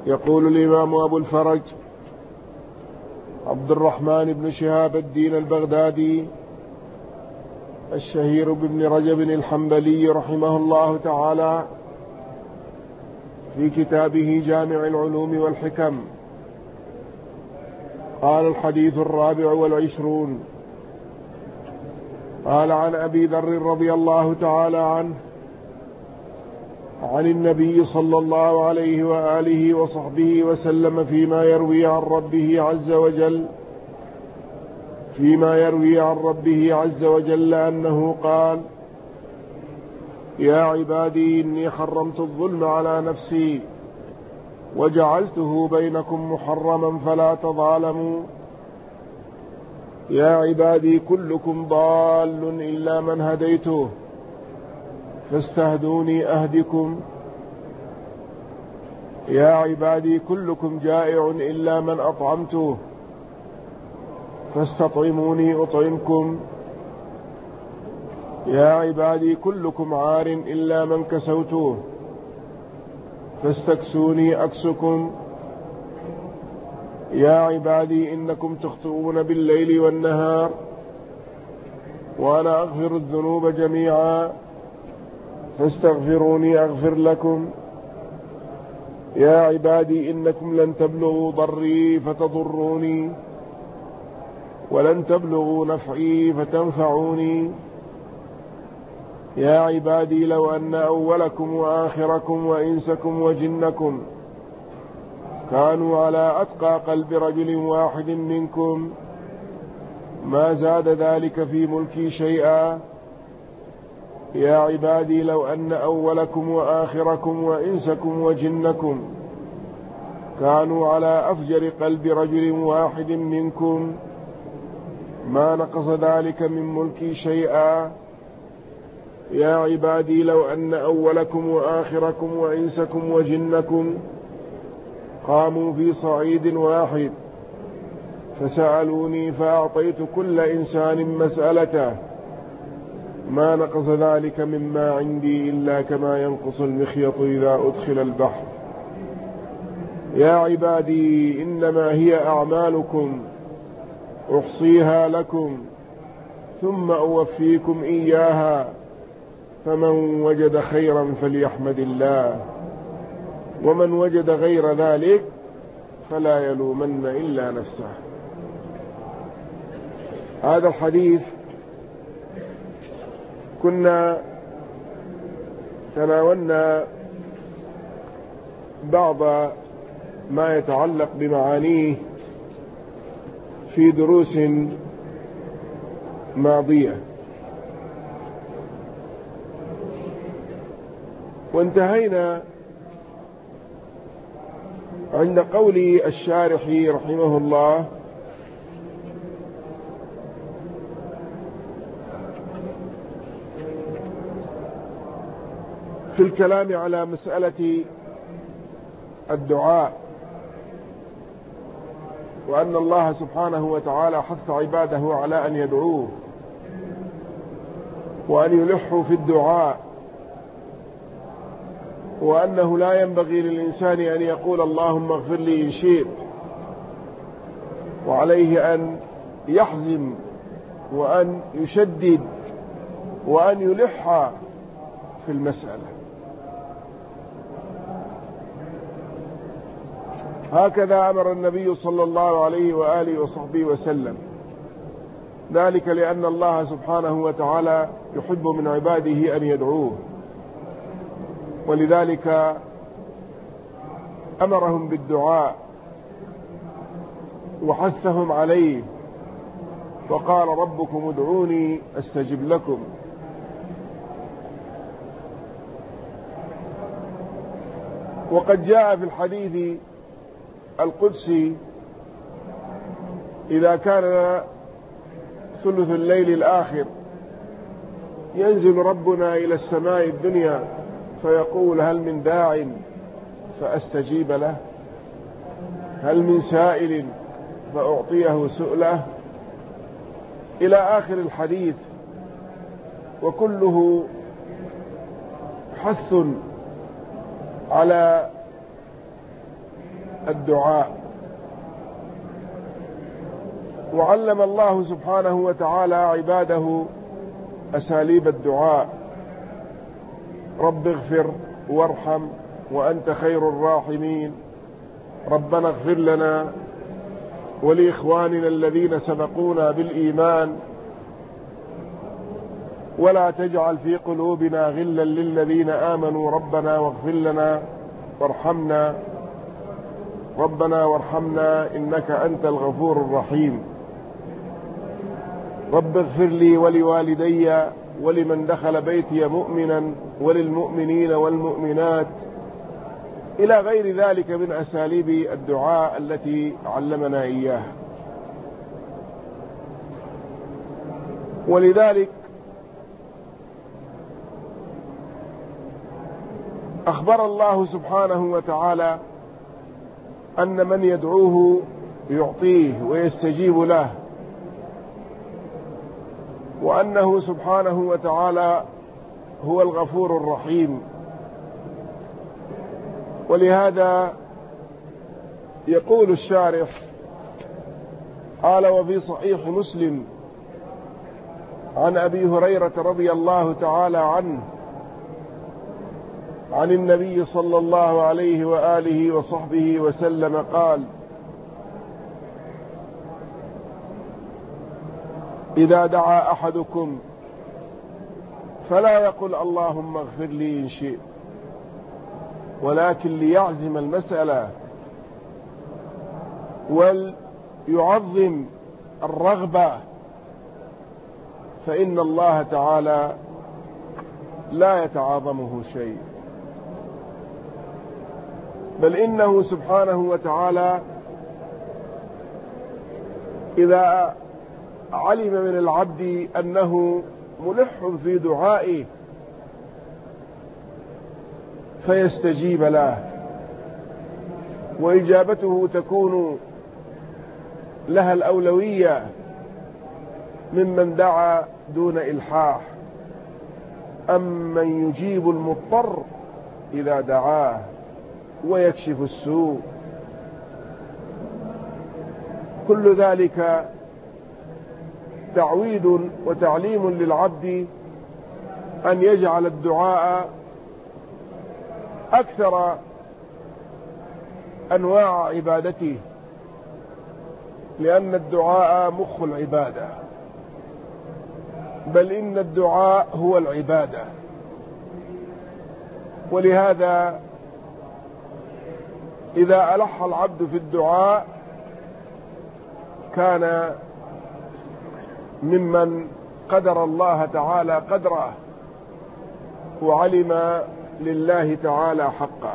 يقول الإمام أبو الفرج عبد الرحمن بن شهاب الدين البغدادي الشهير بابن رجب الحنبلي رحمه الله تعالى في كتابه جامع العلوم والحكم، قال: الحديث 24. قال: عن أبي ذر رضي الله تعالى عنه عن النبي صلى الله عليه وآله وصحبه وسلم فيما يروي عن ربه عز وجل أنه قال: يا عبادي إني حرمت الظلم على نفسي وجعلته بينكم محرما فلا تظالموا. يا عبادي كلكم ضال إلا من هديته فاستهدوني أهدكم. يا عبادي كلكم جائع إلا من أطعمته فاستطعموني أطعمكم. يا عبادي كلكم عار إلا من كسوته فاستكسوني أكسكم. يا عبادي إنكم تخطئون بالليل والنهار وأنا أغفر الذنوب جميعا فاستغفروني أغفر لكم. يا عبادي إنكم لن تبلغوا ضري فتضروني ولن تبلغوا نفعي فتنفعوني. يا عبادي لو أن أولكم وآخركم وإنسكم وجنكم كانوا على أتقى قلب رجل واحد منكم ما زاد ذلك في ملكي شيئا. يا عبادي لو أن أولكم وآخركم وإنسكم وجنكم كانوا على أفجر قلب رجل واحد منكم ما نقص ذلك من ملكي شيئا. يا عبادي لو أن أولكم وآخركم وإنسكم وجنكم قاموا في صعيد واحد فسألوني فأعطيت كل إنسان مسألته ما نقص ذلك مما عندي إلا كما ينقص المخيط إذا أدخل البحر. يا عبادي إنما هي أعمالكم أحصيها لكم ثم أوفيكم إياها فمن وجد خيرا فليحمد الله ومن وجد غير ذلك فلا يلومن إلا نفسه. هذا الحديث كنا تناولنا بعض ما يتعلق بمعانيه في دروس ماضية، وانتهينا عند قول الشارح رحمه الله: في الكلام على مسألة الدعاء، وأن الله سبحانه وتعالى حث عباده على أن يدعوه وأن يلحوا في الدعاء، وأنه لا ينبغي للإنسان أن يقول اللهم اغفر لي إن شئت، وعليه أن يحزم وأن يشدد وأن يلح في المسألة. هكذا أمر النبي صلى الله عليه وآله وصحبه وسلم، ذلك لأن الله سبحانه وتعالى يحب من عباده أن يدعوه، ولذلك أمرهم بالدعاء وحثهم عليه، وقال: ربكم ادعوني أستجب لكم. وقد جاء في الحديث القدسي: إذا كان ثلث الليل الآخر ينزل ربنا إلى السماء الدنيا فيقول: هل من داع فأستجيب له؟ هل من سائل فأعطيه سؤله؟ إلى آخر الحديث، وكله حث على الدعاء. وعلم الله سبحانه وتعالى عباده أساليب الدعاء: رب اغفر وارحم وأنت خير الراحمين، ربنا اغفر لنا ولإخواننا الذين سبقونا بالإيمان، ولا تجعل في قلوبنا غلا للذين آمنوا ربنا واغفر لنا وارحمنا، ربنا وارحمنا إنك أنت الغفور الرحيم. رب اغفر لي ولوالدي ولمن دخل بيتي مؤمنا وللمؤمنين والمؤمنات، إلى غير ذلك من أساليب الدعاء التي علمنا إياها. ولذلك أخبر الله سبحانه وتعالى أن من يدعوه يعطيه ويستجيب له، وأنه سبحانه وتعالى هو الغفور الرحيم. ولهذا يقول الشارح: قال وفي صحيح مسلم عن أبي هريرة رضي الله تعالى عنه عن النبي صلى الله عليه وآله وصحبه وسلم قال: إذا دعا أحدكم فلا يقل اللهم اغفر لي إن شئت، ولكن ليعزم المسألة وليعظم الرغبة، فإن الله تعالى لا يتعاظمه شيء، بل إنه سبحانه وتعالى إذا علم من العبد أنه ملح في دعائه فيستجيب له، وإجابته تكون لها الأولوية ممن دعا دون إلحاح. أمن يجيب المضطر إذا دعاه ويكشف السوء. كل ذلك تعويد وتعليم للعبد أن يجعل الدعاء أكثر أنواع عبادته، لأن الدعاء مخ العبادة، بل إن الدعاء هو العبادة. ولهذا إذا ألح العبد في الدعاء كان ممن قدر الله تعالى قدره وعلم لله تعالى حقه.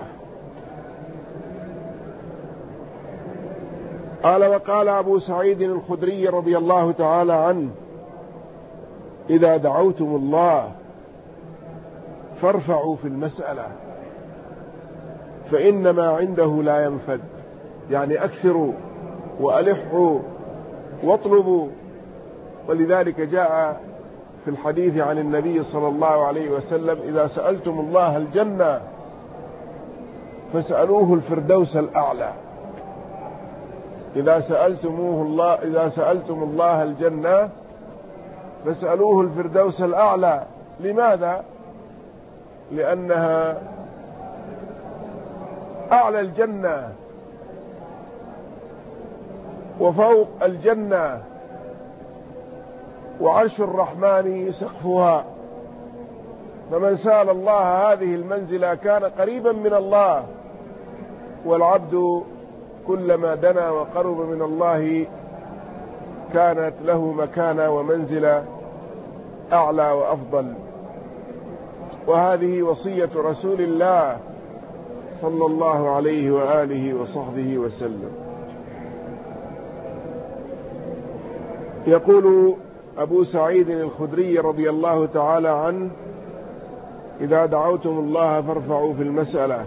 قال: وقال أبو سعيد الخدري رضي الله تعالى عنه: إذا دعوتم الله فارفعوا في المسألة فإنما عنده لا ينفد، يعني أكثروا وألحوا واطلبوا. ولذلك جاء في الحديث عن النبي صلى الله عليه وسلم: إذا سألتم الله الجنة فاسألوه الفردوس الأعلى. إذا سألتم الله الجنة فاسألوه الفردوس الأعلى. لماذا؟ لأنها أعلى الجنة وفوق الجنة، وعرش الرحمن سقفها، فمن سأل الله هذه المنزلة كان قريبا من الله. والعبد كلما دنا وقرب من الله كانت له مكانة ومنزلة أعلى وأفضل. وهذه وصية رسول الله صلى الله عليه وآله وصحبه وسلم. يقول أبو سعيد الخدري رضي الله تعالى عنه: إذا دعوتم الله فارفعوا في المسألة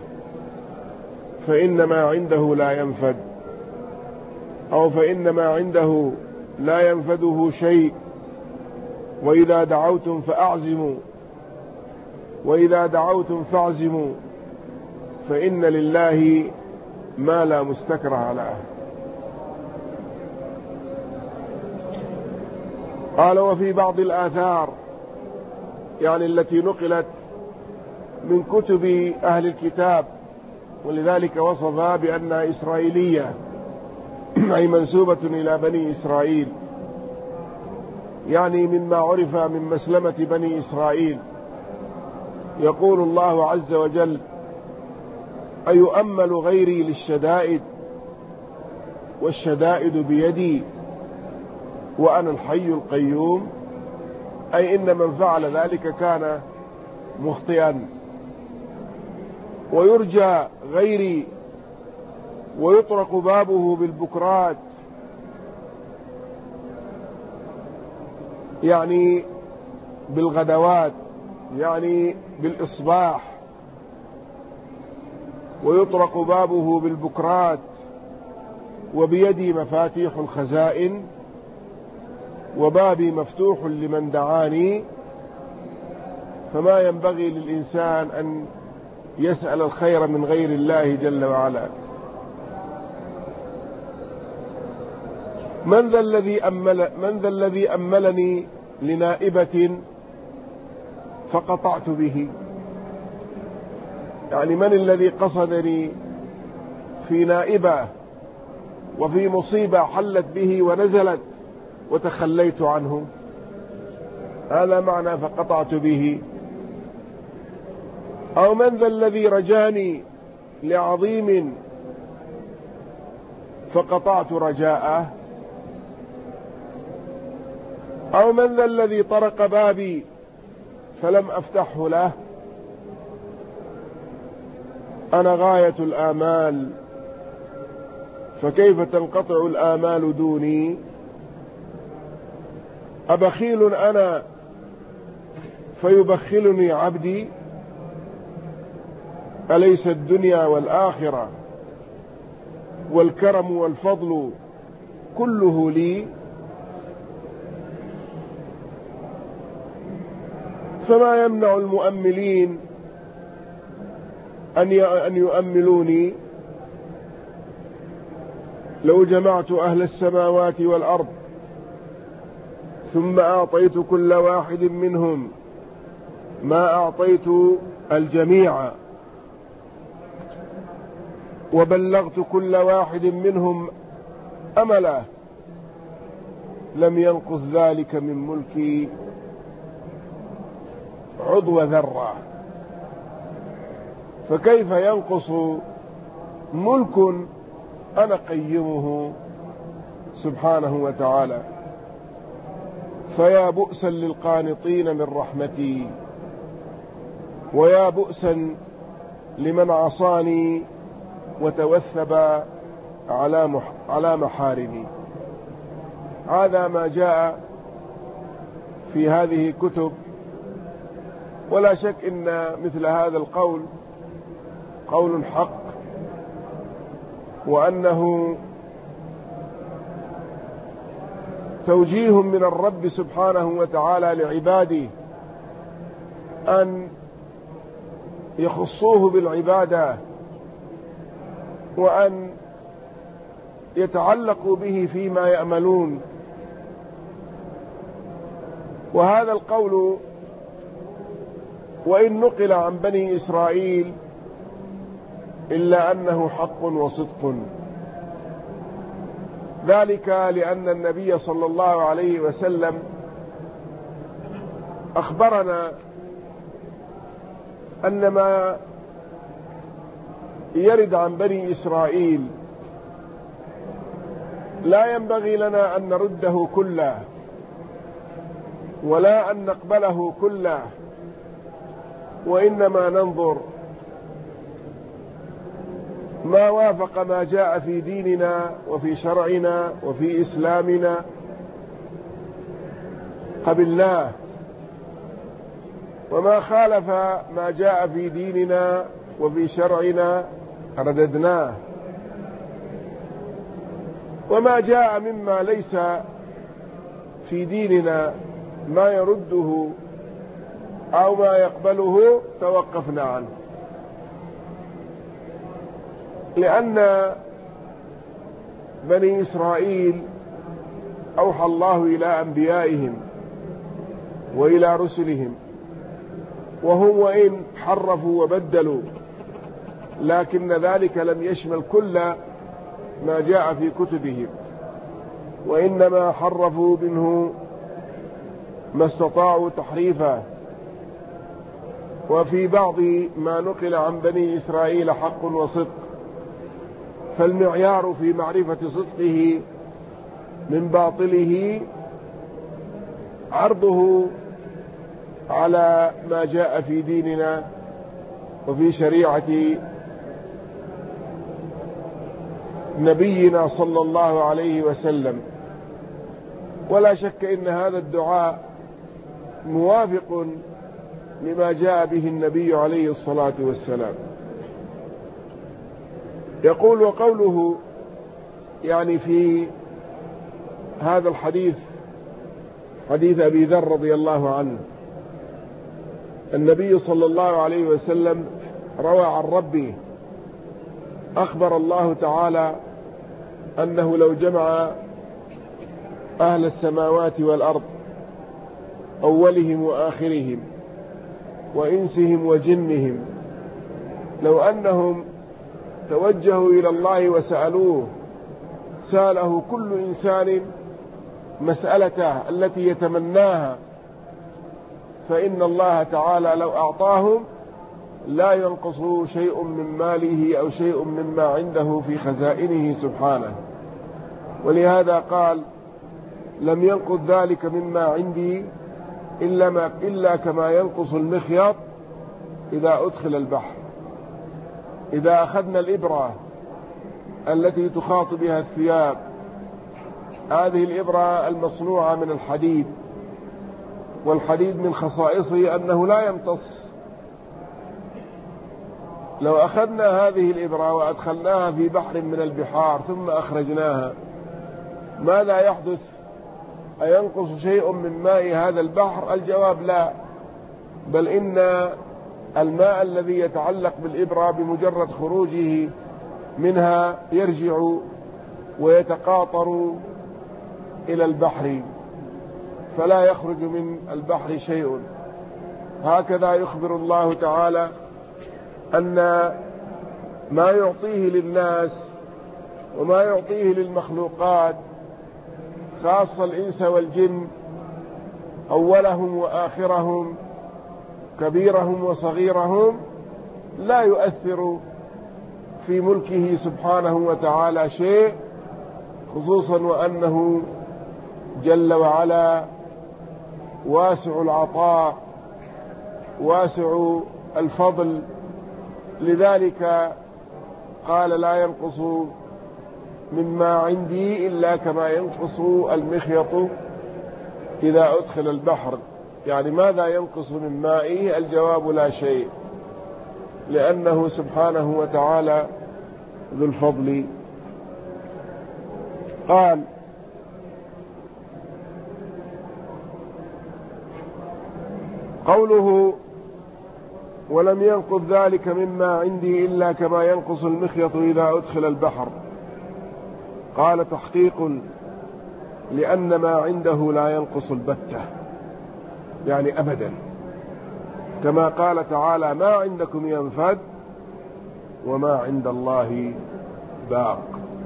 فإنما عنده لا ينفد، أو فإنما عنده لا ينفده شيء. وإذا دعوتم فأعزموا، وإذا دعوتم فاعزموا، فإن لله ما لا مستكره على أهل. قال وفي بعض الآثار يعني التي نقلت من كتب أهل الكتاب، ولذلك وصفها بأنها إسرائيلية أي منسوبة إلى بني إسرائيل، يعني مما عرف من مسلمة بني إسرائيل. يقول الله عز وجل: أيؤمل غيري للشدائد والشدائد بيدي وأنا الحي القيوم، أي إن من فعل ذلك كان مخطئا. ويرجى غيري ويطرق بابه بالبكرات، يعني بالغدوات، يعني بالإصباح. ويطرق بابه بالبكرات، وبيدي مفاتيح الخزائن، وبابي مفتوح لمن دعاني. فما ينبغي للإنسان أن يسأل الخير من غير الله جل وعلا. من ذا الذي أملني لنائبة فقطعت به؟ يعني من الذي قصدني في نائبة وفي مصيبة حلت به ونزلت وتخليت عنه؟ هذا معنى فقطعت به. أو من ذا الذي رجاني لعظيم فقطعت رجاءه؟ أو من ذا الذي طرق بابي فلم أفتحه له؟ أنا غاية الآمال، فكيف تنقطع الآمال دوني؟ أبخيل أنا فيبخلني عبدي؟ أليس الدنيا والآخرة والكرم والفضل كله لي؟ فما يمنع المؤملين أن يؤملوني؟ لو جمعت أهل السماوات والأرض ثم أعطيت كل واحد منهم ما أعطيت الجميع، وبلغت كل واحد منهم أمله، لم ينقص ذلك من ملكي عضو ذرة. فكيف ينقص ملك أنا قيمه سبحانه وتعالى؟ فيا بؤسا للقانطين من رحمتي، ويا بؤسا لمن عصاني وتوثب على محارمي. هذا ما جاء في هذه الكتب. ولا شك إن مثل هذا القول قول حق، وأنه توجيه من الرب سبحانه وتعالى لعباده أن يخصوه بالعبادة، وأن يتعلقوا به فيما يأملون. وهذا القول وإن نقل عن بني إسرائيل إلا أنه حق وصدق، ذلك لأن النبي صلى الله عليه وسلم أخبرنا أن ما يرد عن بني إسرائيل لا ينبغي لنا أن نرده كله ولا أن نقبله كله، وإنما ننظر ما وافق ما جاء في ديننا وفي شرعنا وفي إسلامنا قبلناه، وما خالف ما جاء في ديننا وفي شرعنا رددناه، وما جاء مما ليس في ديننا ما يرده أو ما يقبله توقفنا عنه. لأن بني إسرائيل أوحى الله إلى أنبيائهم وإلى رسلهم، وهم وإن حرفوا وبدلوا لكن ذلك لم يشمل كل ما جاء في كتبهم، وإنما حرفوا منه ما استطاعوا تحريفا. وفي بعض ما نقل عن بني إسرائيل حق وصدق، فالمعيار في معرفة صدقه من باطله عرضه على ما جاء في ديننا وفي شريعة نبينا صلى الله عليه وسلم. ولا شك إن هذا الدعاء موافق لما جاء به النبي عليه الصلاة والسلام. يقول: وقوله يعني في هذا الحديث، حديث أبي ذر رضي الله عنه، النبي صلى الله عليه وسلم روى عن ربه، أخبر الله تعالى أنه لو جمع أهل السماوات والأرض أولهم وآخرهم وإنسهم وجنهم، لو أنهم توجهوا إلى الله وسألوه، سأله كل إنسان مسألته التي يتمناها، فإن الله تعالى لو أعطاهم لا ينقص شيء من ماله أو شيء مما عنده في خزائنه سبحانه. ولهذا قال: لم ينقص ذلك مما عندي إلا كما ينقص المخيط إذا أدخل البحر. إذا أخذنا الإبرة التي تخاط بها الثياب، هذه الإبرة المصنوعة من الحديد، والحديد من خصائصه أنه لا يمتص. لو أخذنا هذه الإبرة وأدخلناها في بحر من البحار ثم أخرجناها، ماذا يحدث؟ أينقص شيء من ماء هذا البحر؟ الجواب لا، بل إن الماء الذي يتعلق بالإبرة بمجرد خروجه منها يرجع ويتقاطر إلى البحر، فلا يخرج من البحر شيء. هكذا يخبر الله تعالى أن ما يعطيه للناس وما يعطيه للمخلوقات، خاصة الإنس والجن، أولهم وآخرهم، كبيرهم وصغيرهم، لا يؤثر في ملكه سبحانه وتعالى شيء، خصوصا وأنه جل وعلا واسع العطاء واسع الفضل. لذلك قال: لا ينقص مما عندي إلا كما ينقص المخيط إذا أدخل البحر. يعني ماذا ينقص من مائه؟ الجواب: لا شيء، لأنه سبحانه وتعالى ذو الفضل. قال: قوله: ولم ينقص ذلك مما عندي إلا كما ينقص المخيط إذا أدخل البحر، قال: تحقيق، لأن ما عنده لا ينقص البتة، يعني أبدا، كما قال تعالى: ما عندكم ينفد وما عند الله باق.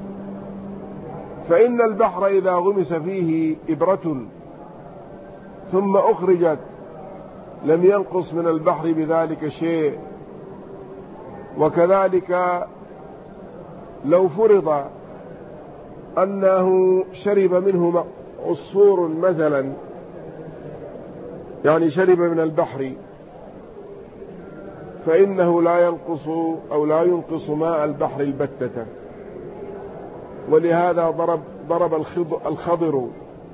فإن البحر إذا غمس فيه إبرة ثم أخرجت لم ينقص من البحر بذلك شيء. وكذلك لو فرض أنه شرب منه عصفور مثلا، يعني شرب من البحر، فإنه لا ينقص أو لا ينقص ماء البحر البتة. ولهذا ضرب الخضر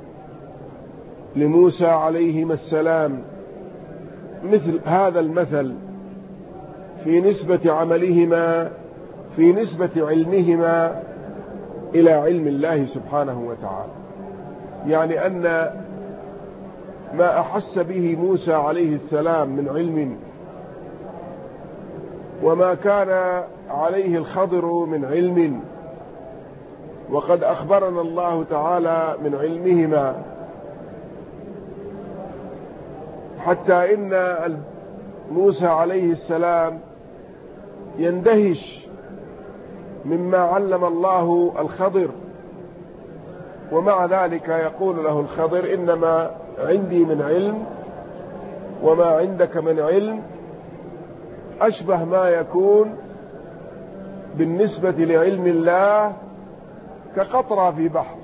لموسى عليهما السلام مثل هذا المثل في نسبة عملهما، في نسبة علمهما إلى علم الله سبحانه وتعالى. يعني أن ما أحس به موسى عليه السلام من علم وما كان عليه الخضر من علم، وقد أخبرنا الله تعالى من علمهما، حتى إن موسى عليه السلام يندهش مما علم الله الخضر، ومع ذلك يقول له الخضر: إنما عندي من علم وما عندك من علم، أشبه ما يكون بالنسبة لعلم الله كقطرة في بحر.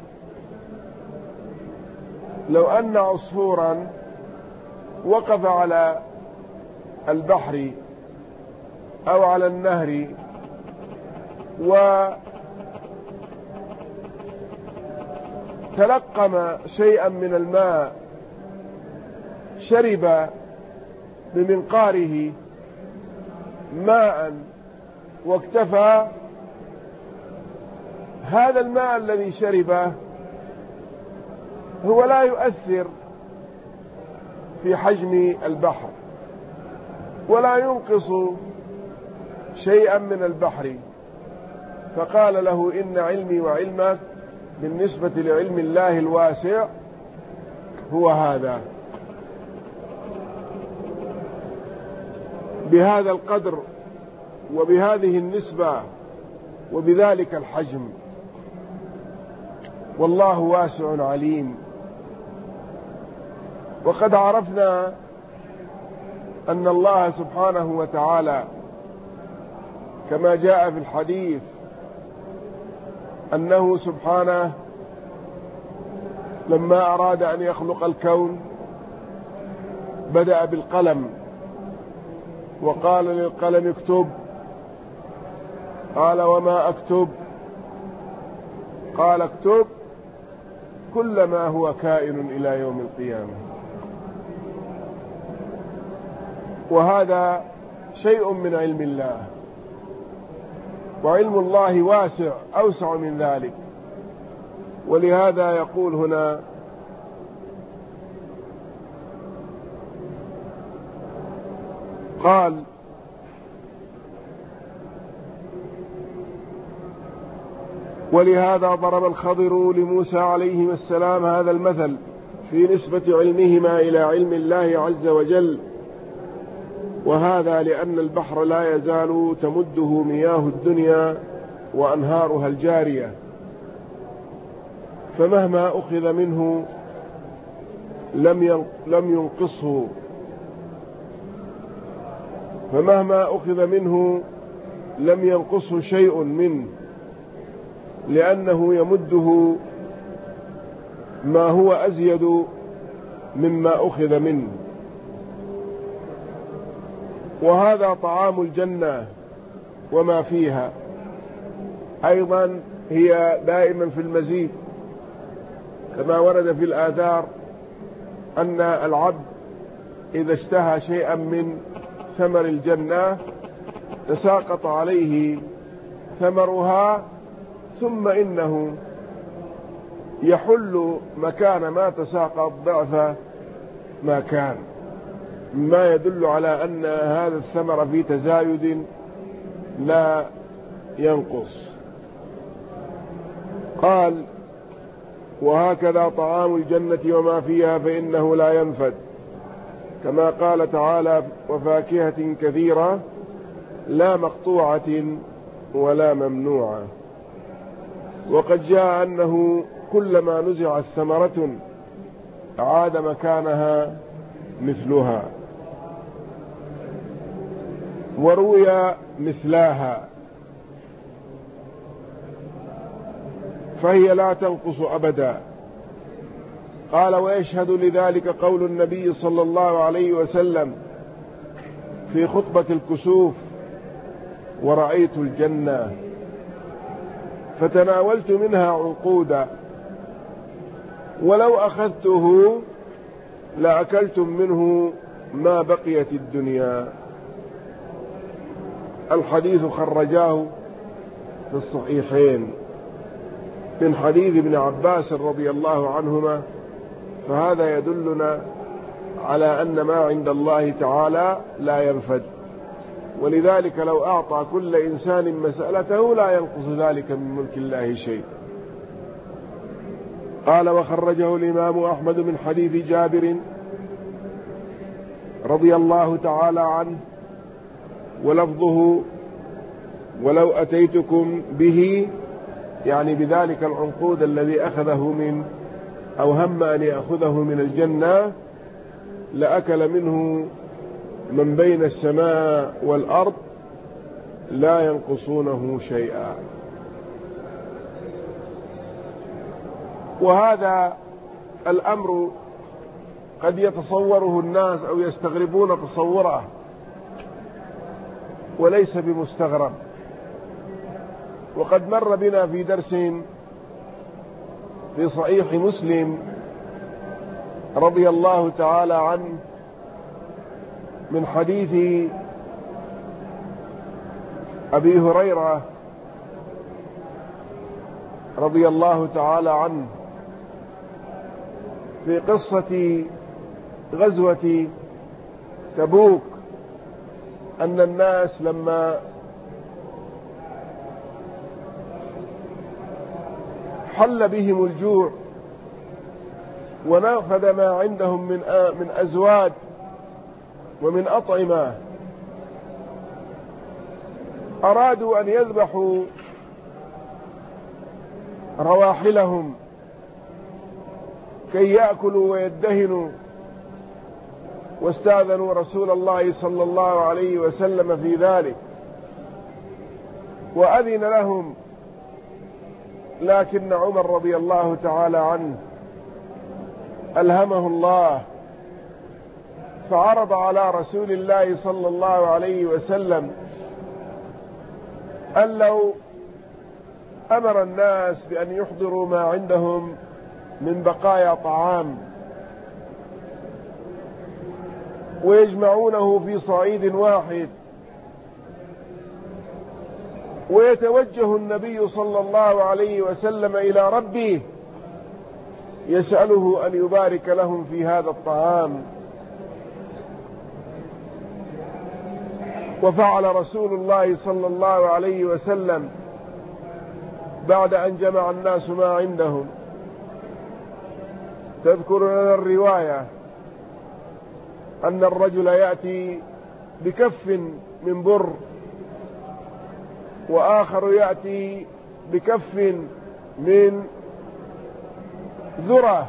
لو أن عصفورا وقف على البحر أو على النهر وتلقم شيئا من الماء، شرب بمنقاره ماء واكتفى، هذا الماء الذي شربه هو لا يؤثر في حجم البحر ولا ينقص شيئا من البحر. فقال له: إن علمي وعلمك بالنسبة لعلم الله الواسع هو هذا، بهذا القدر وبهذه النسبة وبذلك الحجم، والله واسع عليم. وقد عرفنا أن الله سبحانه وتعالى كما جاء في الحديث أنه سبحانه لما أراد أن يخلق الكون بدأ بالقلم وقال للقلم: اكتب. قال: وما أكتب؟ قال: اكتب كل ما هو كائن إلى يوم القيامة. وهذا شيء من علم الله، وعلم الله واسع أوسع من ذلك. ولهذا يقول هنا: قال: ولهذا ضرب الخضر لموسى عليه السلام هذا المثل في نسبة علمهما إلى علم الله عز وجل، وهذا لأن البحر لا يزال تمده مياه الدنيا وأنهارها الجارية، فمهما أخذ منه لم ينقصه، فمهما أخذ منه لم ينقصه شيء منه، لأنه يمده ما هو أزيد مما أخذ منه. وهذا طعام الجنة وما فيها، أيضا هي دائما في المزيد، كما ورد في الآثار أن العبد إذا اشتهى شيئا من ثمر الجنة تساقط عليه ثمرها، ثم إنه يحل مكان ما تساقط ضعف ما كان، ما يدل على أن هذا الثمر في تزايد لا ينقص. قال: وهكذا طعام الجنة وما فيها فإنه لا ينفد، كما قال تعالى: وفاكهة كثيرة لا مقطوعة ولا ممنوعة. وقد جاء أنه كلما نزعت ثمرة عاد مكانها مثلها، وروي مثلاها، فهي لا تنقص أبدا. قال: ويشهد لذلك قول النبي صلى الله عليه وسلم في خطبة الكسوف: ورأيت الجنة فتناولت منها عنقودا، ولو أخذته لأكلتم منه ما بقيت الدنيا. الحديث خرجاه في الصحيحين من حديث ابن عباس رضي الله عنهما، فهذا يدلنا على أن ما عند الله تعالى لا ينفد، ولذلك لو أعطى كل إنسان مسألته لا ينقص ذلك من ملك الله شيء. قال: وخرجه الإمام أحمد من حديث جابر رضي الله تعالى عنه، ولفظه: ولو أتيتكم به، يعني بذلك العنقود الذي أخذه من أو هم أن يأخذه من الجنة، لأكل منه من بين السماء والأرض لا ينقصونه شيئا. وهذا الأمر قد يتصوره الناس أو يستغربون تصوره، وليس بمستغرب. وقد مر بنا في درس في صحيح مسلم رضي الله تعالى عنه من حديث أبي هريرة رضي الله تعالى عنه في قصة غزوة تبوك، أن الناس لما حل بهم الجوع ونفد ما عندهم من أزواج ومن أطعمة، أرادوا أن يذبحوا رواحلهم كي يأكلوا ويدهنوا، واستأذنوا رسول الله صلى الله عليه وسلم في ذلك، وأذن لهم، لكن عمر رضي الله تعالى عنه ألهمه الله، فعرض على رسول الله صلى الله عليه وسلم أن لو أمر الناس بأن يحضروا ما عندهم من بقايا طعام ويجمعونه في صعيد واحد، ويتوجه النبي صلى الله عليه وسلم إلى ربه يسأله أن يبارك لهم في هذا الطعام. وفعل رسول الله صلى الله عليه وسلم بعد أن جمع الناس ما عندهم. تذكر لنا الرواية أن الرجل يأتي بكف من بر، وآخر يأتي بكف من ذرة،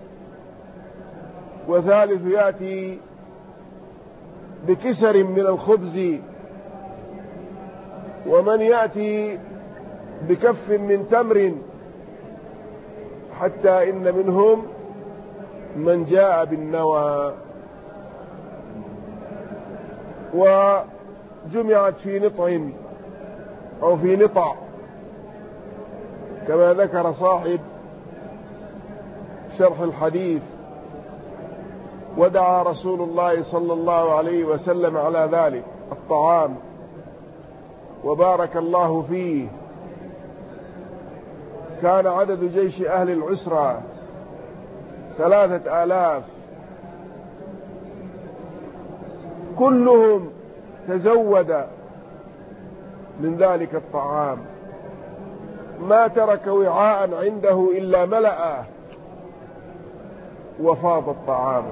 وثالث يأتي بكسر من الخبز، ومن يأتي بكف من تمر، حتى إن منهم من جاء بالنوى. وجمعت في نطع أو في نطع كما ذكر صاحب شرح الحديث، ودعا رسول الله صلى الله عليه وسلم على ذلك الطعام وبارك الله فيه. كان عدد جيش أهل العسرة 3000، كلهم تزود من ذلك الطعام، ما ترك وعاء عنده إلا ملأه وفاض الطعام،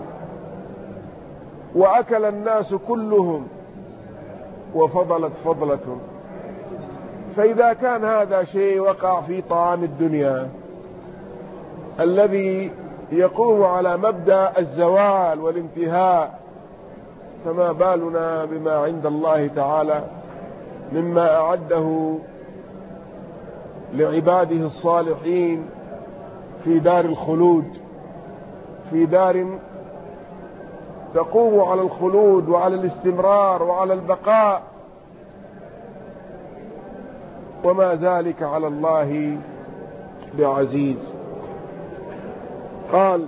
وأكل الناس كلهم وفضلت فضلة. فإذا كان هذا شيء وقع في طعام الدنيا الذي يقوم على مبدأ الزوال والانتهاء، فما بالنا بما عند الله تعالى مما أعده لعباده الصالحين في دار الخلود، في دار تقوم على الخلود وعلى الاستمرار وعلى البقاء، وما ذلك على الله بعزيز. قال: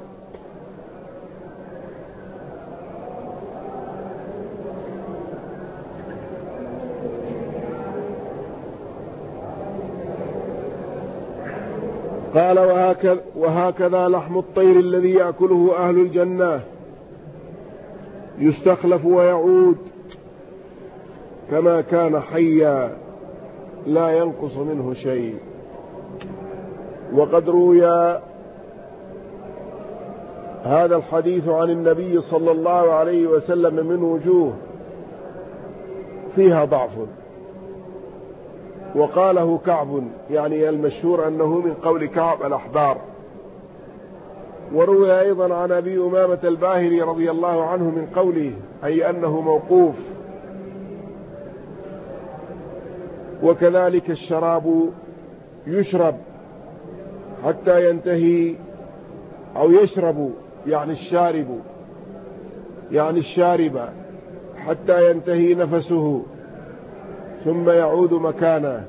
وهكذا لحم الطير الذي يأكله أهل الجنة يستخلف ويعود كما كان حيا لا ينقص منه شيء. وقد روي هذا الحديث عن النبي صلى الله عليه وسلم من وجوه فيها ضعف، وقاله كعب، يعني المشهور أنه من قول كعب الأحبار. وروي أيضا عن أبي أمامة الباهلي رضي الله عنه من قوله، أي أنه موقوف. وكذلك الشراب يشرب حتى ينتهي، أو يشرب يعني الشارب، يعني الشارب حتى ينتهي نفسه ثم يعود مكانه،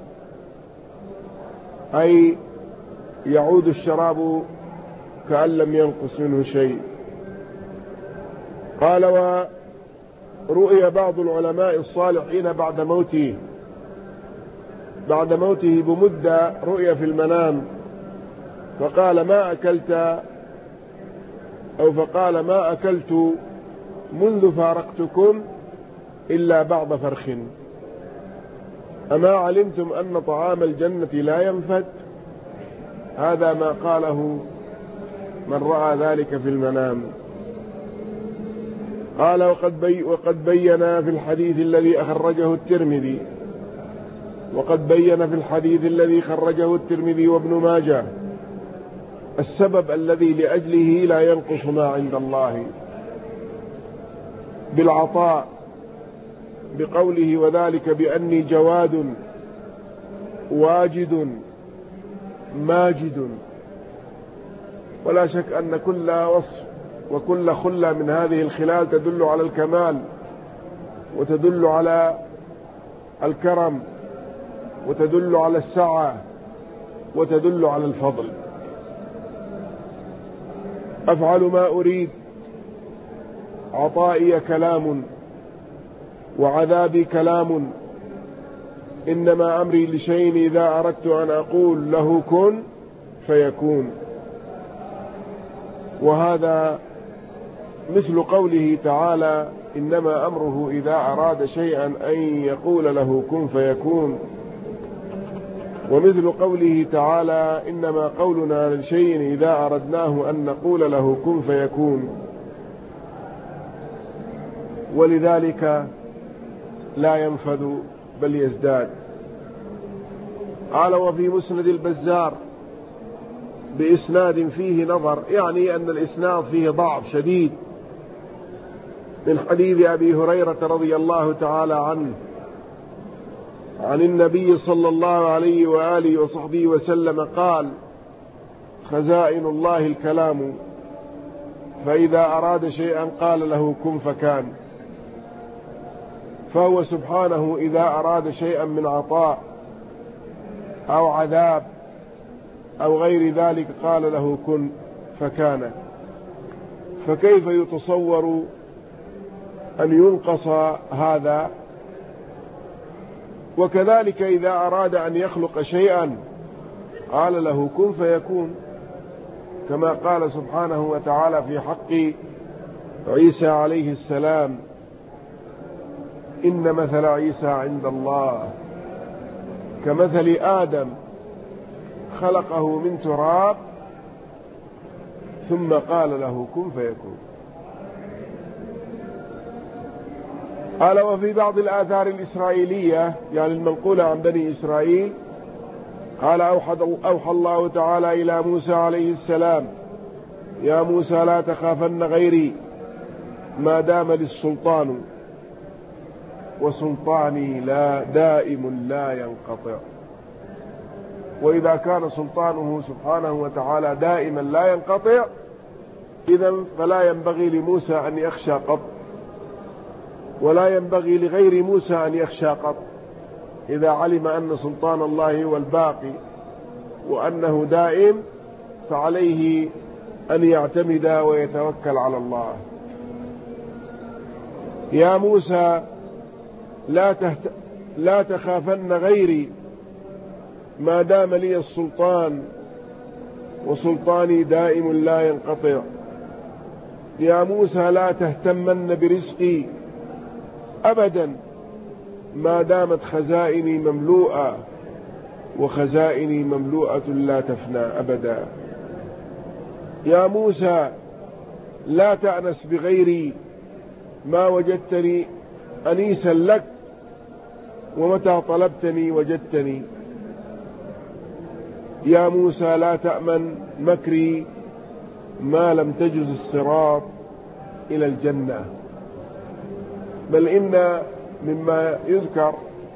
أي يعود الشراب كأن لم ينقص منه شيء. قال: ورؤي بعض العلماء الصالحين بعد موته بمدة رؤيا في المنام، فقال: ما أكلت منذ فارقتكم إلا بعض فرخ، أما علمتم أن طعام الجنة لا ينفد؟ هذا ما قاله من رأى ذلك في المنام. قال: وقد بين في الحديث الذي خرجه الترمذي وابن ماجه السبب الذي لأجله لا ينقص ما عند الله بالعطاء، بقوله: وذلك بأني جواد واجد ماجد. ولا شك أن كل وصف وكل خلة من هذه الخلال تدل على الكمال، وتدل على الكرم، وتدل على السعة، وتدل على الفضل. أفعل ما أريد، عطائي كلام، وعذابي كلام، إنما أمري لشيء إذا أردت أن أقول له كن فيكون. وهذا مثل قوله تعالى: إنما أمره إذا أراد شيئا أن يقول له كن فيكون. ومثل قوله تعالى: إنما قولنا لشيء إذا أردناه أن نقول له كن فيكون. ولذلك لا ينفد بل يزداد. قال: وفي مسند البزار بإسناد فيه نظر، يعني أن الإسناد فيه ضعف شديد، من حديث أبي هريرة رضي الله تعالى عنه عن النبي صلى الله عليه وآله وصحبه وسلم قال: خزائن الله الكلام، فإذا أراد شيئا قال له كن فكان. فهو سبحانه إذا أراد شيئا من عطاء أو عذاب أو غير ذلك قال له كن فكان. فكيف يتصور أن ينقص هذا؟ وكذلك إذا أراد أن يخلق شيئا قال له كن فيكون، كما قال سبحانه وتعالى في حق عيسى عليه السلام: إن مثل عيسى عند الله كمثل آدم خلقه من تراب ثم قال له كن فيكون. قال: وفي بعض الآثار الإسرائيلية، يعني المنقولة عن بني إسرائيل، قال: أوحى الله تعالى إلى موسى عليه السلام: يا موسى لا تخافن غيري ما دام لي السلطان، وسلطاني لا دائم لا ينقطع. وإذا كان سلطانه سبحانه وتعالى دائما لا ينقطع، إذن فلا ينبغي لموسى أن يخشى قط، ولا ينبغي لغير موسى أن يخشى قط، إذا علم أن سلطان الله هو الباقي وأنه دائم، فعليه أن يعتمد ويتوكل على الله. يا موسى لا تخافن غيري ما دام لي السلطان، وسلطاني دائم لا ينقطع. يا موسى لا تهتمن برزقي أبدا، ما دامت خزائني مملوءة، وخزائني مملوءة لا تفنى أبدا. يا موسى لا تأنس بغيري، ما وجدتني أنيسا لك، ومتى طلبتني وجدتني. يا موسى لا تأمن مكري، ما لم تجز الصراط إلى الجنة. بل إن مما يذكر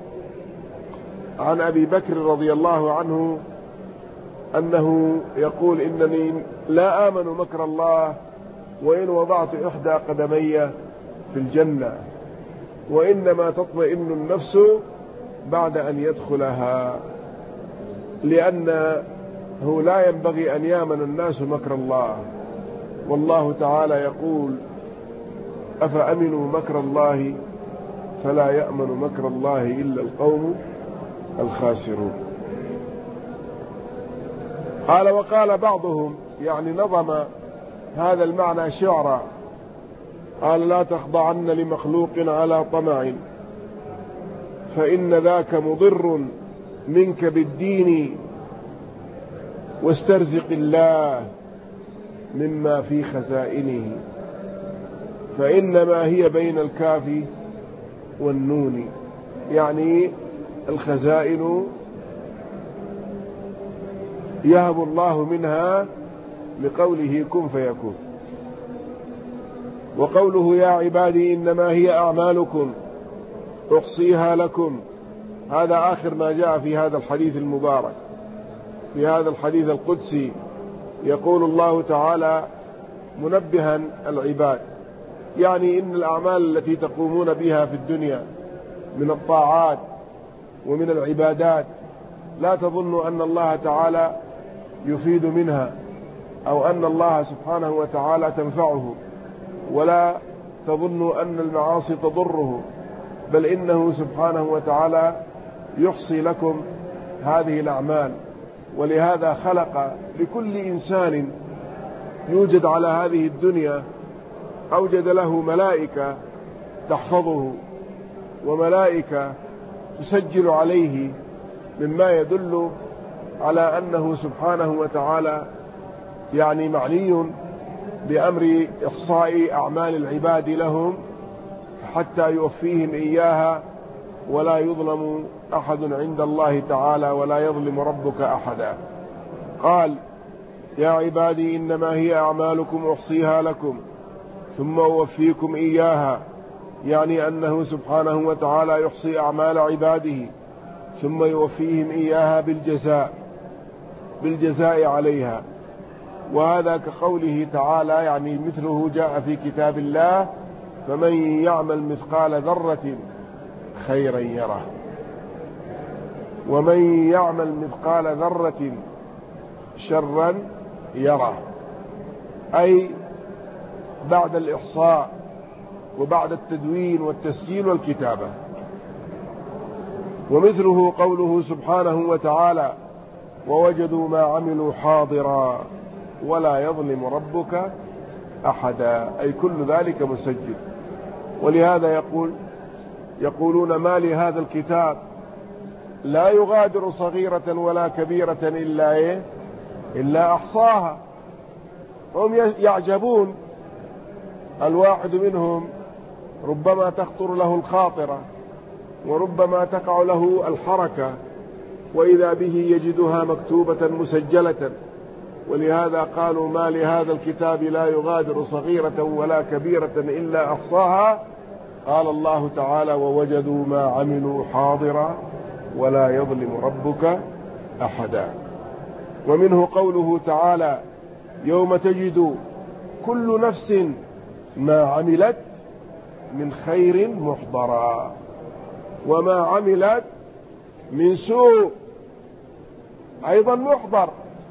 عن أبي بكر رضي الله عنه أنه يقول: إنني لا آمن مكر الله وإن وضعت إحدى قدمي في الجنة، وإنما تطمئن النفس بعد أن يدخلها، لأنه لا ينبغي أن يامن الناس مكر الله. والله تعالى يقول: أفأمنوا مكر الله فلا يأمن مكر الله إلا القوم الخاسرون. قال: وقال بعضهم، يعني نظم هذا المعنى شعرا، قال: لا تخضعن لمخلوق على طمع، فإن ذاك مضر منك بالدين، واسترزق الله مما في خزائنه، فإنما هي بين الكاف والنون. يعني الخزائن يهب الله منها لقوله كن فيكون. وقوله: يا عبادي إنما هي أعمالكم أحصيها لكم، هذا آخر ما جاء في هذا الحديث المبارك. في هذا الحديث القدسي يقول الله تعالى منبها العباد، يعني إن الأعمال التي تقومون بها في الدنيا من الطاعات ومن العبادات لا تظنوا أن الله تعالى يفيد منها، أو أن الله سبحانه وتعالى تنفعه، ولا تظنوا أن المعاصي تضره، بل إنه سبحانه وتعالى يحصي لكم هذه الأعمال. ولهذا خلق لكل إنسان يوجد على هذه الدنيا، أوجد له ملائكة تحفظه، وملائكة تسجل عليه، مما يدل على أنه سبحانه وتعالى يعني معني بأمر إحصاء أعمال العباد لهم حتى يوفيهم إياها، ولا يظلم أحد عند الله تعالى، ولا يظلم ربك أحدا. قال: يا عبادي إنما هي أعمالكم أحصيها لكم ثم أوفيكم إياها، يعني أنه سبحانه وتعالى يحصي أعمال عباده ثم يوفيهم إياها بالجزاء عليها. وهذا كقوله تعالى، يعني مثله جاء في كتاب الله: فمن يعمل مثقال ذرة خيرا يره، ومن يعمل مثقال ذرة شرا يره، أي بعد الإحصاء وبعد التدوين والتسجيل والكتابة. ومثله قوله سبحانه وتعالى: ووجدوا ما عملوا حاضرا ولا يظلم ربك أحدا، أي كل ذلك مسجل. ولهذا يقولون: ما لهذا الكتاب لا يغادر صغيرة ولا كبيرة إلا أحصاها. هم يعجبون، الواحد منهم ربما تخطر له الخاطرة، وربما تقع له الحركة، وإذا به يجدها مكتوبة مسجلة. ولهذا قالوا: ما لهذا الكتاب لا يغادر صغيرة ولا كبيرة إلا أحصاها. قال الله تعالى: ووجدوا ما عملوا حاضرا ولا يظلم ربك أحدا. ومنه قوله تعالى: يوم تجد كل نفس ما عملت من خير محضرا، وما عملت من سوء أيضا محضر،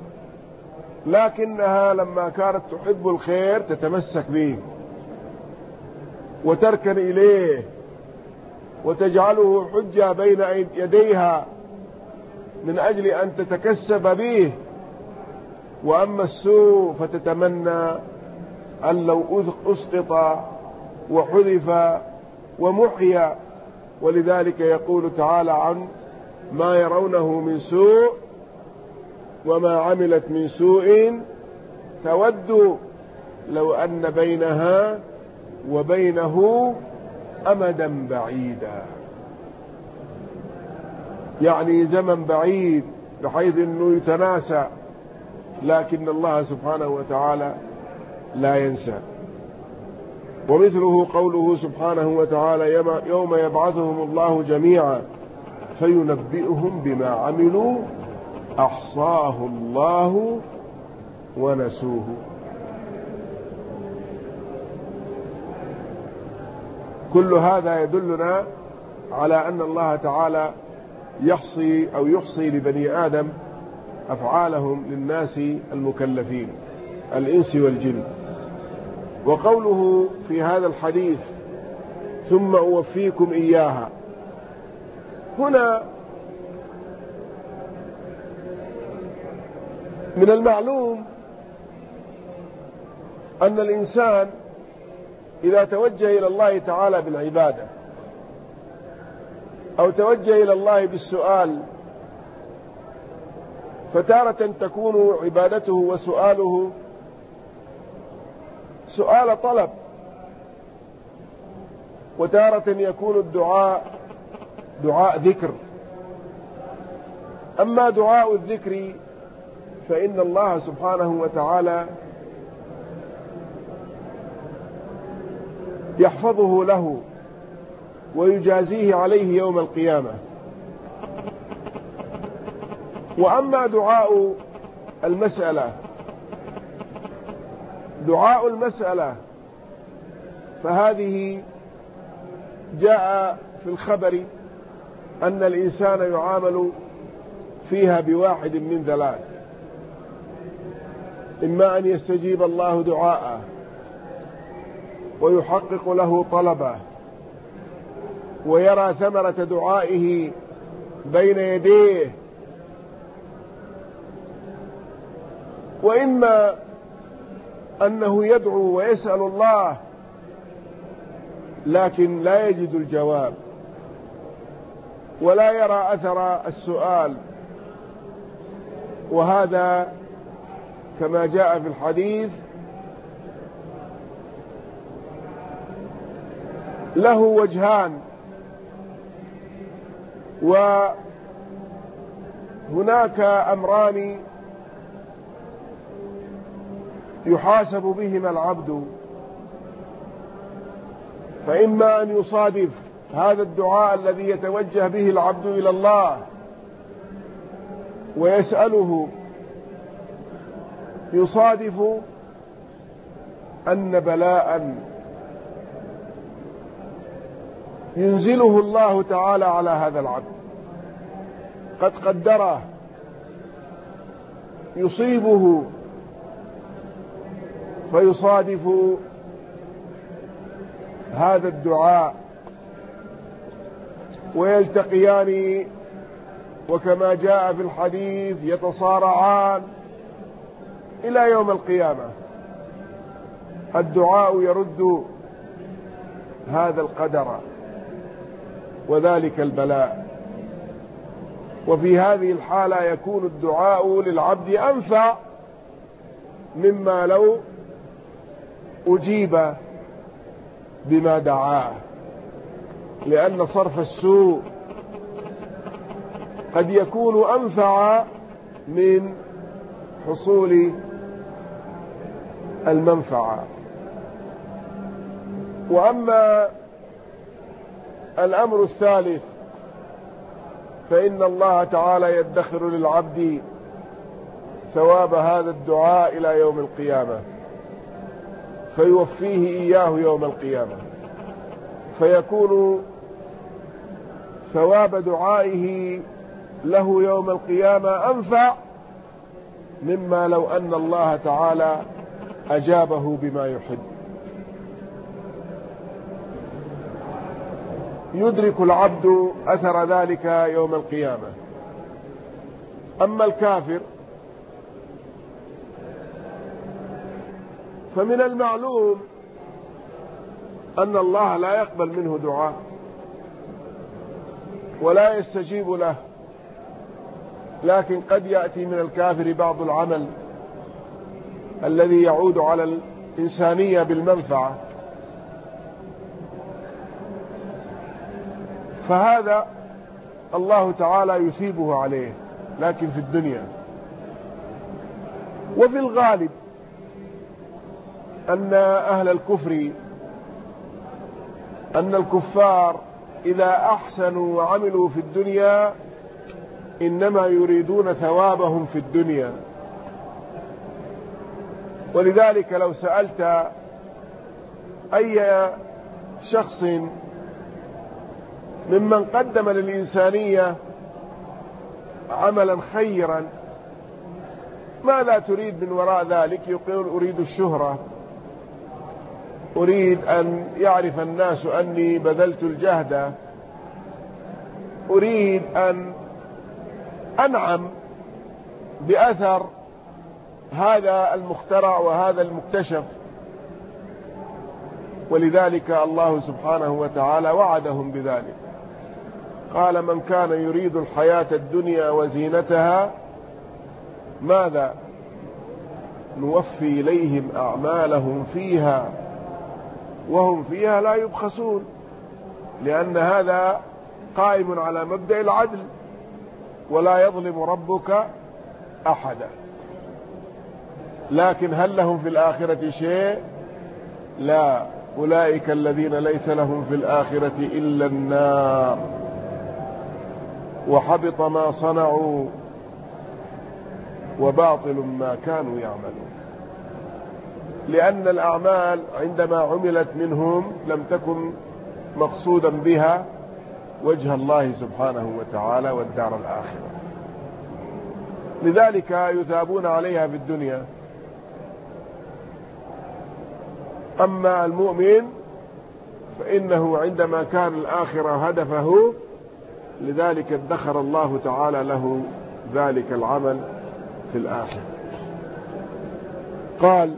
لكنها لما كانت تحب الخير تتمسك به وتركن إليه وتجعله حجة بين يديها من أجل أن تتكسب به. وأما السوء فتتمنى أن لو أسقط وحذف ومحيا ولذلك يقول تعالى عن ما يرونه من سوء وما عملت من سوء تود لو أن بينها وبينه أمدا بعيدا، يعني زمن بعيد بحيث أنه يتناسى، لكن الله سبحانه وتعالى لا ينسى. ومثله قوله سبحانه وتعالى يوم يبعثهم الله جميعا فينبئهم بما عملوا أحصاه الله ونسوه. كل هذا يدلنا على أن الله تعالى يحصي لبني آدم أفعالهم للناس المكلفين الإنس والجن. وقوله في هذا الحديث ثم أوفيكم إياها، هنا من المعلوم أن الإنسان إذا توجه إلى الله تعالى بالعبادة أو توجه إلى الله بالسؤال، فتارة تكون عبادته وسؤاله سؤال طلب، وتارة يكون الدعاء دعاء ذكر. أما دعاء الذكر فإن الله سبحانه وتعالى يحفظه له ويجازيه عليه يوم القيامة. وأما دعاء المسألة فهذه جاء في الخبر أن الإنسان يعامل فيها بواحد من ثلاث: إما أن يستجيب الله دعاءه ويحقق له طلبه ويرى ثمرة دعائه بين يديه، وإما أنه يدعو ويسأل الله لكن لا يجد الجواب ولا يرى أثر السؤال. وهذا كما جاء في الحديث له وجهان، وهناك أمران يحاسب بهما العبد، فإما أن يصادف هذا الدعاء الذي يتوجه به العبد إلى الله ويسأله يصادف أن بلاء ينزله الله تعالى على هذا العبد قد قدره يصيبه، فيصادف هذا الدعاء ويلتقيان، وكما جاء في الحديث يتصارعان إلى يوم القيامة. الدعاء يرد هذا القدر وذلك البلاء، وفي هذه الحالة يكون الدعاء للعبد أنفع مما لو أجيب بما دعاه، لأن صرف السوء قد يكون أنفع من حصول المنفعة. وأما الأمر الثالث فإن الله تعالى يدخر للعبد ثواب هذا الدعاء إلى يوم القيامة، فيوفيه إياه يوم القيامة، فيكون ثواب دعائه له يوم القيامة أنفع مما لو أن الله تعالى أجابه بما يحب. يدرك العبد أثر ذلك يوم القيامة. أما الكافر فمن المعلوم أن الله لا يقبل منه دعاء، ولا يستجيب له، لكن قد يأتي من الكافر بعض العمل الذي يعود على الإنسانية بالمنفعة، فهذا الله تعالى يثيبه عليه لكن في الدنيا. وفي الغالب أن أهل الكفر، أن الكفار إذا أحسنوا وعملوا في الدنيا إنما يريدون ثوابهم في الدنيا. ولذلك لو سألت أي شخص ممن قدم للإنسانية عملا خيرا ماذا تريد من وراء ذلك؟ يقول أريد الشهرة، أريد أن يعرف الناس أني بذلت الجهد، أريد أن أنعم بأثر هذا المخترع وهذا المكتشف. ولذلك الله سبحانه وتعالى وعدهم بذلك، قال من كان يريد الحياة الدنيا وزينتها ماذا نوفي إليهم أعمالهم فيها وهم فيها لا يبخسون، لأن هذا قائم على مبدأ العدل، ولا يظلم ربك أحدا. لكن هل لهم في الآخرة شيء؟ لا، أولئك الذين ليس لهم في الآخرة إلا النار وحبط ما صنعوا وباطل ما كانوا يعملون. لأن الأعمال عندما عملت منهم لم تكن مقصودا بها وجه الله سبحانه وتعالى والدار الآخرة، لذلك يثابون عليها في الدنيا. أما المؤمن فإنه عندما كان الآخرة هدفه لذلك ادخر الله تعالى له ذلك العمل في الآخرة. قال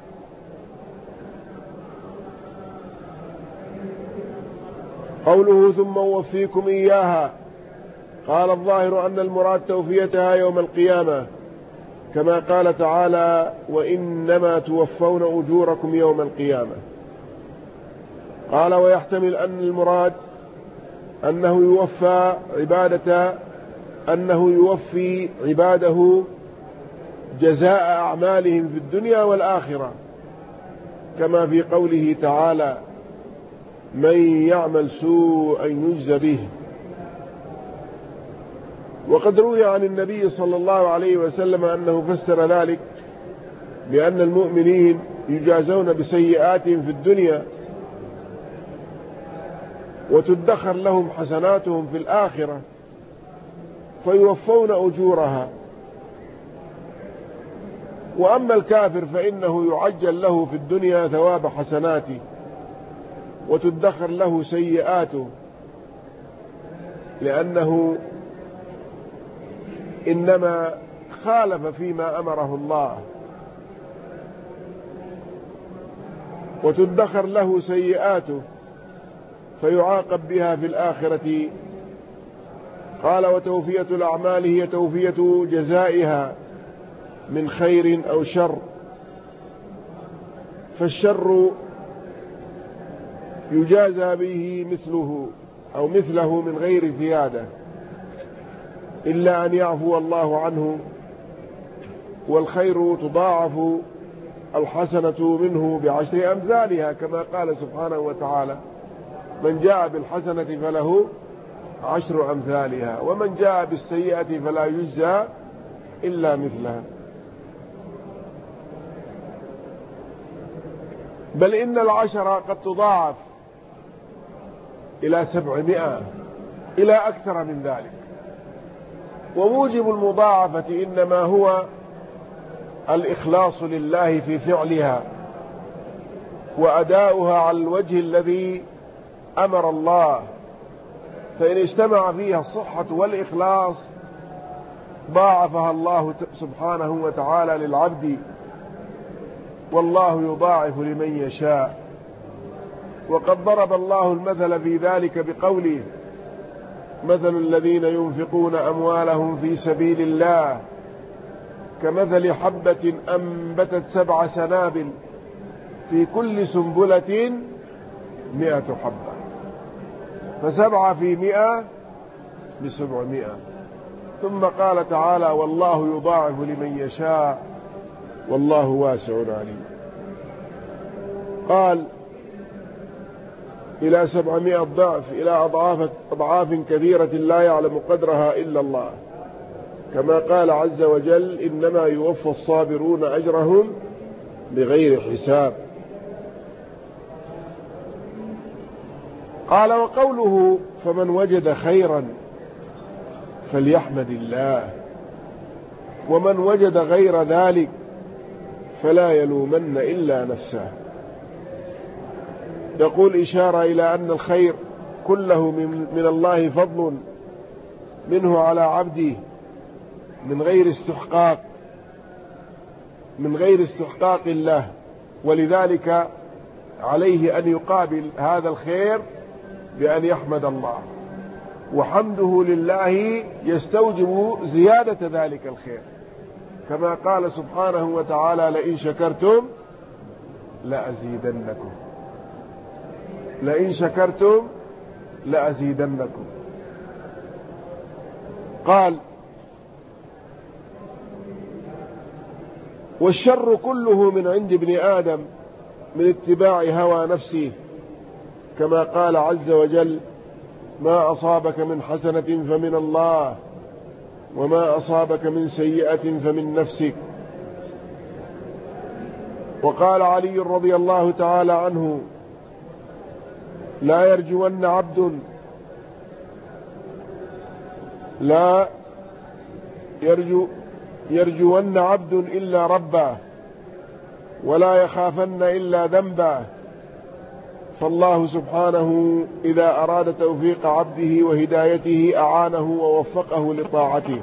قوله ثم وفيكم إياها، قال الظاهر أن المراد توفيتها يوم القيامة كما قال تعالى وإنما توفون أجوركم يوم القيامة. قال ويحتمل أن المراد أنه يوفي عباده جزاء أعمالهم في الدنيا والآخرة، كما في قوله تعالى من يعمل سوءا يجزى به. وقد روي عن النبي صلى الله عليه وسلم أنه فسر ذلك بأن المؤمنين يجازون بسيئاتهم في الدنيا وتدخر لهم حسناتهم في الآخرة فيوفون أجورها. وأما الكافر فإنه يعجل له في الدنيا ثواب حسناته وتدخر له سيئاته، لأنه إنما خالف فيما أمره الله، وتدخر له سيئاته فيعاقب بها في الآخرة. قال وتوفية الأعمال هي توفية جزائها من خير أو شر، فالشر يجازى به مثله أو مثله من غير زيادة إلا أن يعفو الله عنه، والخير تضاعف الحسنة منه بعشر أمثالها، كما قال سبحانه وتعالى من جاء بالحسنة فله 10 أمثالها ومن جاء بالسيئة فلا يجزى إلا مثلها. بل إن العشرة قد تضاعف إلى 700 إلى أكثر من ذلك. وموجب المضاعفة إنما هو الإخلاص لله في فعلها وأداؤها على الوجه الذي أمر الله، فإن اجتمع فيها الصحة والإخلاص ضاعفها الله سبحانه وتعالى للعبد، والله يضاعف لمن يشاء. وقد ضرب الله المثل في ذلك بقوله مثل الذين ينفقون أموالهم في سبيل الله كمثل حبة أنبتت 7 سنابل في كل سنبلة 100 حبة، ف7 في 100 ب700. ثم قال تعالى: والله يضاعف لمن يشاء والله واسع عليم. قال: إلى 700 ضعف، إلى أضعاف كثيرة لا يعلم قدرها إلا الله، كما قال عز وجل: إنما يوفى الصابرون أجرهم بغير حساب. قال: وقوله: فمن وجد خيرا فليحمد الله، ومن وجد غير ذلك فلا يلومن إلا نفسه. يقول إشارة إلى أن الخير كله من الله، فضل منه على عبده من غير استحقاق الله، ولذلك عليه أن يقابل هذا الخير بأن يحمد الله، وحمده لله يستوجب زيادة ذلك الخير، كما قال سبحانه وتعالى: لئن شكرتم لأزيدنكم، لئن شكرتم لأزيدنكم. قال: والشر كله من عند ابن آدم من اتباع هوى نفسه، كما قال عز وجل: ما أصابك من حسنة فمن الله، وما أصابك من سيئة فمن نفسك. وقال علي رضي الله تعالى عنه: لا يرجون عبد إلا ربه، ولا يخافن إلا ذنبه. فالله سبحانه إذا أراد توفيق عبده وهدايته أعانه ووفقه لطاعته،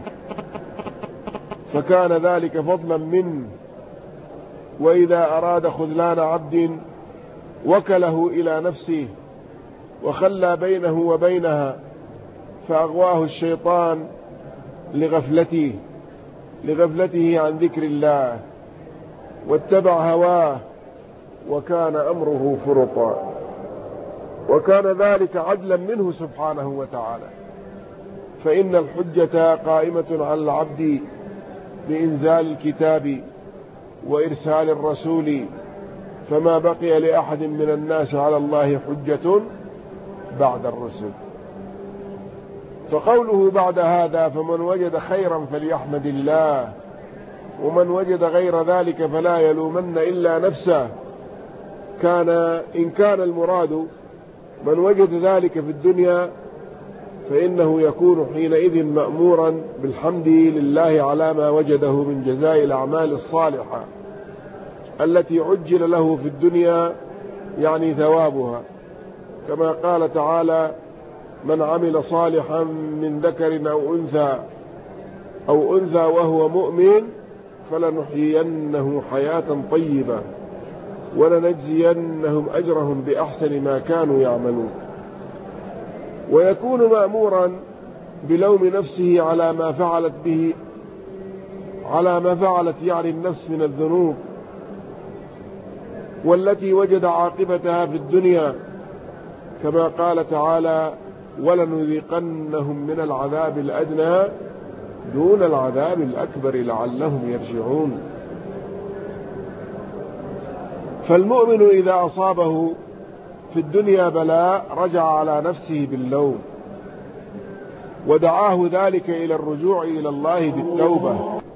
فكان ذلك فضلا منه، وإذا أراد خذلان عبد وكله إلى نفسه وخلى بينه وبينها، فأغواه الشيطان لغفلته عن ذكر الله، واتبع هواه، وكان أمره فرطا. وكان ذلك عدلا منه سبحانه وتعالى، فإن الحجة قائمة على العبد بإنزال الكتاب وإرسال الرسول، فما بقي لأحد من الناس على الله حجة بعد الرسل. فقوله بعد هذا: فمن وجد خيرا فليحمد الله، ومن وجد غير ذلك فلا يلومن إلا نفسه، إن كان المراد من وجد ذلك في الدنيا فإنه يكون حينئذ مأمورا بالحمد لله على ما وجده من جزاء الأعمال الصالحة التي عجل له في الدنيا، يعني ثوابها، كما قال تعالى: من عمل صالحا من ذكر أو أنثى وهو مؤمن فلنحيينه حياة طيبة ولنجزينهم أجرهم بأحسن ما كانوا يعملون. ويكون مأمورا بلوم نفسه على ما فعلت يعني النفس من الذنوب، والتي وجد عاقبتها في الدنيا، كما قال تعالى: ولنذيقنهم من العذاب الأدنى دون العذاب الأكبر لعلهم يرجعون. فالمؤمن إذا أصابه في الدنيا بلاء رجع على نفسه باللوم، ودعاه ذلك إلى الرجوع إلى الله بالتوبة،